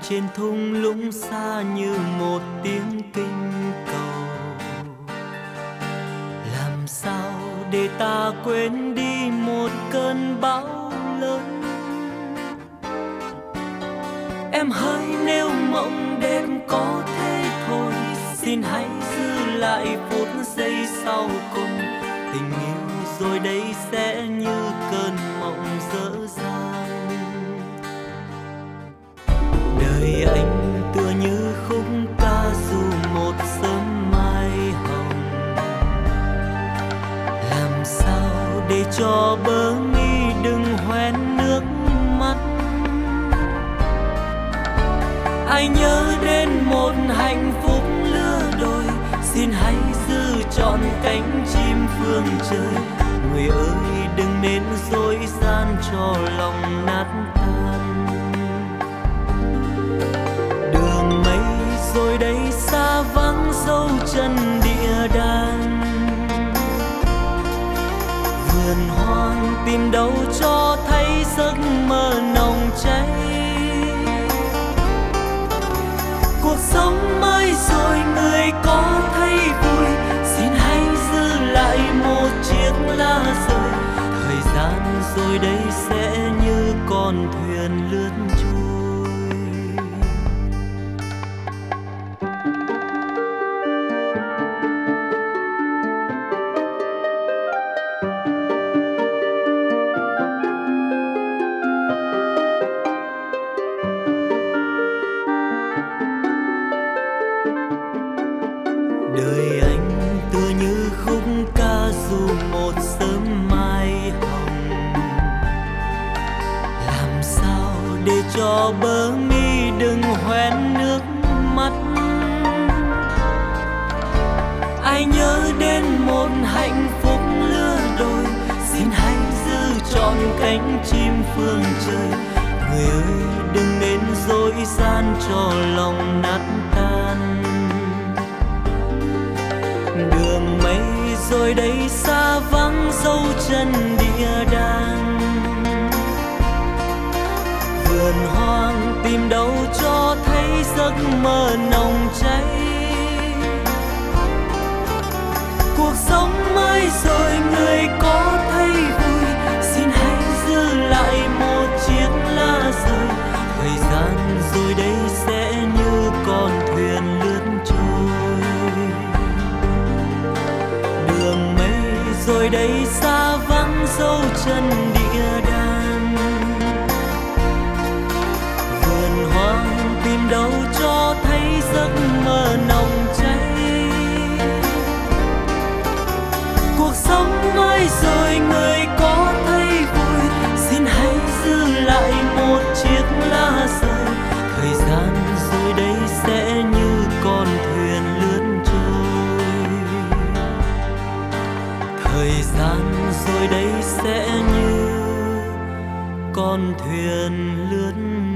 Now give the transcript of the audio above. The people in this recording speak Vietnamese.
trên thung lũng xa như một tiếng kinh cầu. Làm sao để ta quên đi một cơn bão lớn? Em hỡi nếu mộng đẹp có thế thôi, xin hãy giữ lại phút giây sau cùng. Tình yêu rồi đây sẽ như cơn mộng dở dang. Đời anh tựa như khúc ca dù một sớm mai hồng. Làm sao để cho bờ mi đừng hoen nước mắt? Ai nhớ đến một hạnh phúc lứa đôi, xin hãy giữ trọn cánh chim phương trời. Người ơi đừng nên dối gian cho lòng nát tan. Đường mây rồi đây xa vắng dấu chân địa đàng. Vườn hoang tìm đâu cho thấy giấc mơ nồng cháy. Cuộc sống mới rồi người có thấy vui, xin hãy giữ lại một chiếc lá rơi. Thời gian rồi đây sẽ như con thuyền lướt trôi. Đời anh tựa như khúc ca dù một sớm mai hồng. Làm sao để cho bờ mi đừng hoen nước mắt? Ai nhớ đến một hạnh phúc lứa đôi, xin hãy giữ trọn cánh chim phương trời. Người ơi đừng nên dối gian cho lòng nát tan. Đường mây rồi đây xa vắng dấu chân địa đàng. Vườn hoang tìm đâu cho thấy giấc mơ nồng cháy. Cuộc sống mới rồi người có thấy vui, xin hãy giữ lại một chiếc lá rơi. Thời gian rồi đây sẽ như con thuyền lướt trôi. Đường mây rồi đây xa vắng dấu chân địa đàng. Vườn hoang tìm đâu cho thấy giấc mơ nồng cháy. Cuộc sống mới rồi người có thấy vui, xin hãy giữ lại một chiếc lá rơi. Thời gian rồi đây sẽ như con thuyền lướt trôi. Thời gian rồi đây sẽ như con thuyền lướt